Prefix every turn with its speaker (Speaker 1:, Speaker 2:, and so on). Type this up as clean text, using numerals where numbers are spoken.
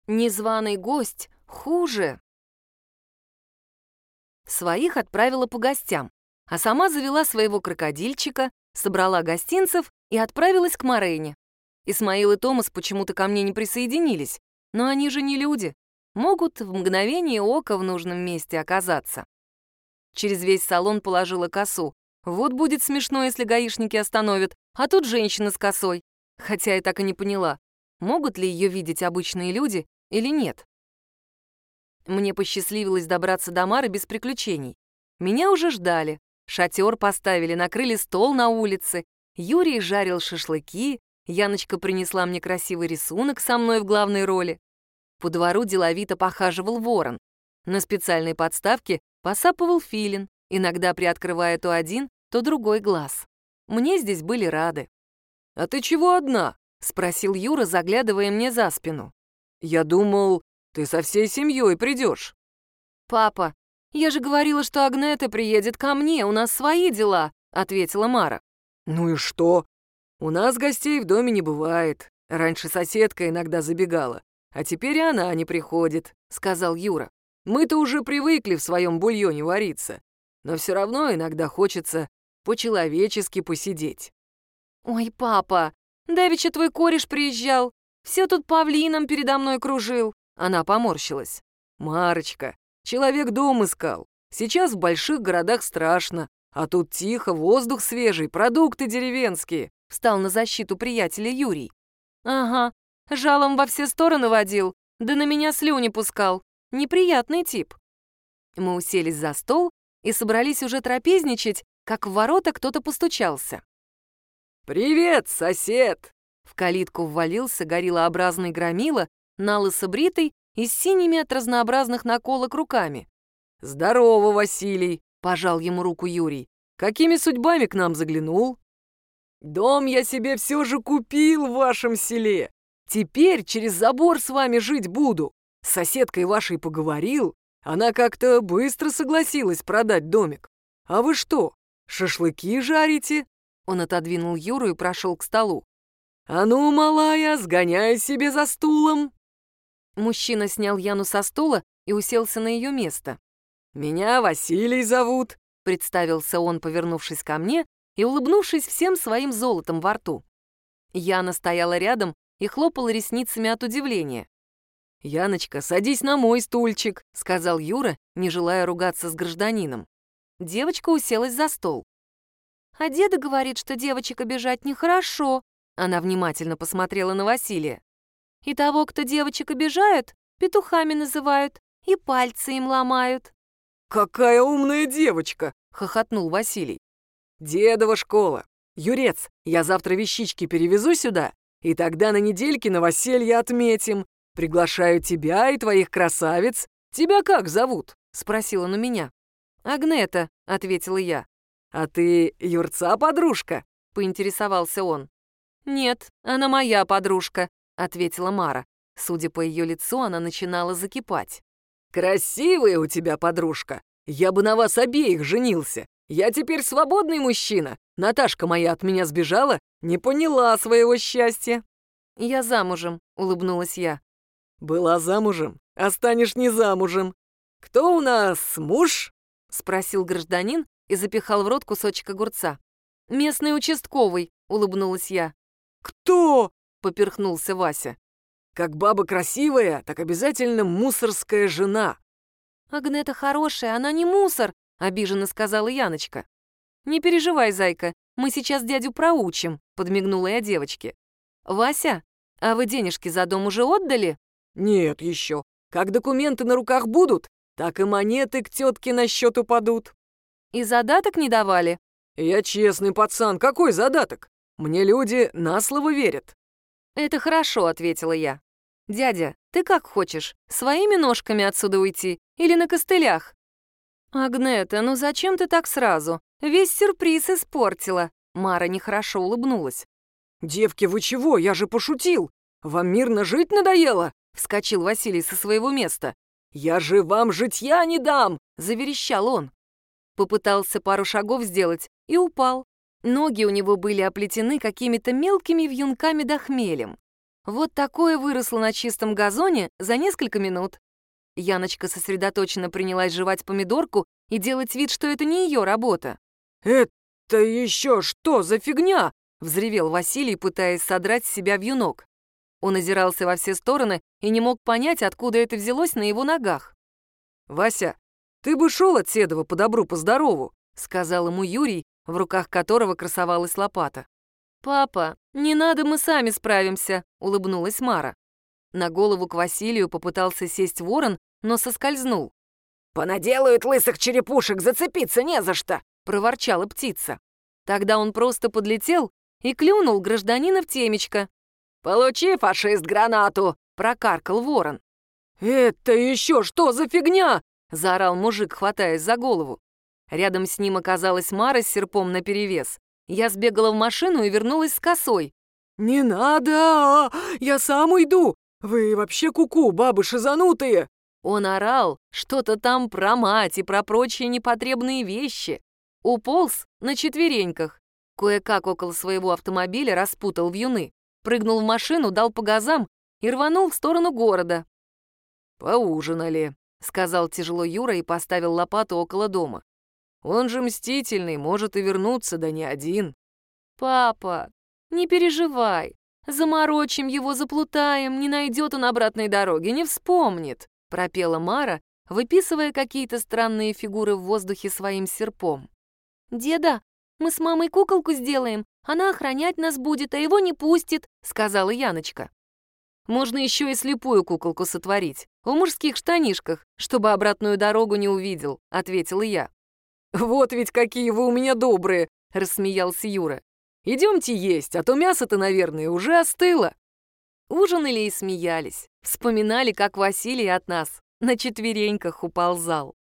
Speaker 1: Незваный гость хуже. Своих отправила по гостям, а сама завела своего крокодильчика, собрала гостинцев и отправилась к Морене. Исмаил и Томас почему-то ко мне не присоединились, но они же не люди, могут в мгновение ока в нужном месте оказаться. Через весь салон положила косу. Вот будет смешно, если гаишники остановят, а тут женщина с косой. Хотя я так и не поняла, могут ли ее видеть обычные люди или нет. Мне посчастливилось добраться до Мары без приключений. Меня уже ждали. Шатер поставили, накрыли стол на улице. Юрий жарил шашлыки. Яночка принесла мне красивый рисунок со мной в главной роли. По двору деловито похаживал ворон. На специальной подставке посапывал филин, иногда приоткрывая то один, то другой глаз. Мне здесь были рады. «А ты чего одна?» — спросил Юра, заглядывая мне за спину. «Я думал, ты со всей семьей придешь». «Папа, я же говорила, что Агнета приедет ко мне, у нас свои дела», — ответила Мара. «Ну и что? У нас гостей в доме не бывает. Раньше соседка иногда забегала, а теперь и она не приходит», — сказал Юра. «Мы-то уже привыкли в своем бульоне вариться, но все равно иногда хочется по-человечески посидеть». «Ой, папа, давеча твой кореш приезжал, все тут павлином передо мной кружил». Она поморщилась. «Марочка, человек дом искал. Сейчас в больших городах страшно, а тут тихо, воздух свежий, продукты деревенские», — встал на защиту приятеля Юрий. «Ага, жалом во все стороны водил, да на меня слюни пускал. Неприятный тип». Мы уселись за стол и собрались уже трапезничать, как в ворота кто-то постучался.
Speaker 2: «Привет, сосед!»
Speaker 1: В калитку ввалился гориллообразный громила, налысо бритый и с синими от разнообразных наколок руками.
Speaker 2: «Здорово, Василий!»
Speaker 1: — пожал ему руку Юрий.
Speaker 2: «Какими судьбами к нам заглянул?» «Дом я себе все же купил в вашем селе. Теперь через забор с вами жить буду. С соседкой вашей поговорил. Она как-то быстро согласилась продать домик. А вы что, шашлыки жарите?»
Speaker 1: Он отодвинул Юру и прошел к столу.
Speaker 2: «А ну, малая, сгоняй себе за стулом!»
Speaker 1: Мужчина снял Яну со стула и уселся на ее место.
Speaker 2: «Меня Василий зовут», —
Speaker 1: представился он, повернувшись ко мне и улыбнувшись всем своим золотом во рту. Яна стояла рядом и хлопала ресницами от удивления.
Speaker 2: «Яночка, садись на мой стульчик»,
Speaker 1: — сказал Юра, не желая ругаться с гражданином. Девочка уселась за стол. «А деда говорит, что девочек обижать нехорошо», — она внимательно посмотрела на Василия. «И того, кто девочек обижают, петухами называют и пальцы им ломают».
Speaker 2: «Какая умная девочка!» —
Speaker 1: хохотнул Василий.
Speaker 2: «Дедова школа. Юрец, я завтра вещички перевезу сюда, и тогда на недельке новоселье отметим. Приглашаю тебя и твоих красавиц. Тебя как зовут?» — спросил он у меня.
Speaker 1: «Агнета», — ответила я.
Speaker 2: «А ты Юрца подружка?» — поинтересовался он.
Speaker 1: «Нет, она моя подружка», — ответила Мара. Судя по ее лицу, она начинала закипать.
Speaker 2: «Красивая у тебя подружка. Я бы на вас обеих женился. Я теперь свободный мужчина. Наташка моя от меня сбежала, не поняла своего счастья».
Speaker 1: «Я замужем», — улыбнулась я.
Speaker 2: «Была замужем, а станешь не замужем. Кто у нас муж?»
Speaker 1: — спросил гражданин и запихал в рот кусочек огурца. «Местный участковый», — улыбнулась я.
Speaker 2: «Кто?»
Speaker 1: — поперхнулся Вася.
Speaker 2: «Как баба красивая, так обязательно мусорская жена».
Speaker 1: «Агнета хорошая, она не мусор», — обиженно сказала Яночка. «Не переживай, зайка, мы сейчас дядю проучим», — подмигнула я девочке. «Вася, а вы денежки за дом уже отдали?»
Speaker 2: «Нет еще. Как документы на руках будут, так и монеты к тетке на счет упадут».
Speaker 1: «И задаток не давали?»
Speaker 2: «Я честный пацан, какой задаток? Мне люди на слово верят».
Speaker 1: «Это хорошо», — ответила я. «Дядя, ты как хочешь, своими ножками отсюда уйти или на костылях?» «Агнета, ну зачем ты так сразу? Весь сюрприз испортила». Мара нехорошо улыбнулась.
Speaker 2: «Девки, вы чего? Я же пошутил. Вам мирно жить надоело?»
Speaker 1: — вскочил Василий со своего места.
Speaker 2: «Я же вам житья не дам!»
Speaker 1: — заверещал он. Попытался пару шагов сделать и упал. Ноги у него были оплетены какими-то мелкими вьюнками да хмелем. Вот такое выросло на чистом газоне за несколько минут. Яночка сосредоточенно принялась жевать помидорку и делать вид, что это не ее работа.
Speaker 2: «Это еще что за фигня?» — взревел Василий, пытаясь содрать с себя вьюнок.
Speaker 1: Он озирался во все стороны и не мог понять, откуда это взялось на его ногах.
Speaker 2: «Вася, ты бы шел от Седова по добру, по здорову», — сказал ему Юрий, в руках которого красовалась лопата.
Speaker 1: «Папа, не надо, мы сами справимся», — улыбнулась Мара. На голову к Василию попытался сесть ворон, но соскользнул.
Speaker 2: «Понаделают лысых черепушек, зацепиться не за что!»
Speaker 1: — проворчала птица. Тогда он просто подлетел и клюнул гражданина в темечко.
Speaker 2: «Получи, фашист, гранату!»
Speaker 1: — прокаркал ворон.
Speaker 2: «Это еще что за фигня?»
Speaker 1: — заорал мужик, хватаясь за голову. Рядом с ним оказалась Мара с серпом наперевес. Я сбегала в машину и вернулась с косой.
Speaker 2: «Не надо! Я сам уйду! Вы вообще куку, бабы шизанутые!»
Speaker 1: Он орал что-то там про мать и про прочие непотребные вещи. Уполз на четвереньках. Кое-как около своего автомобиля распутал вьюны. Прыгнул в машину, дал по газам и рванул в сторону города.
Speaker 2: «Поужинали»,
Speaker 1: — сказал тяжело Юра и поставил лопату около дома.
Speaker 2: «Он же мстительный, может и вернуться, да не один».
Speaker 1: «Папа, не переживай. Заморочим его, заплутаем, не найдет он обратной дороги, не вспомнит», — пропела Мара, выписывая какие-то странные фигуры в воздухе своим серпом. «Деда, мы с мамой куколку сделаем, она охранять нас будет, а его не пустит», — сказала Яночка. «Можно еще и слепую куколку сотворить, в мужских штанишках, чтобы обратную дорогу не увидел», — ответила я.
Speaker 2: «Вот ведь какие вы у меня добрые!» — рассмеялся Юра. «Идемте есть, а то мясо-то, наверное, уже остыло».
Speaker 1: Ужинали и смеялись, вспоминали, как Василий от нас на четвереньках уползал.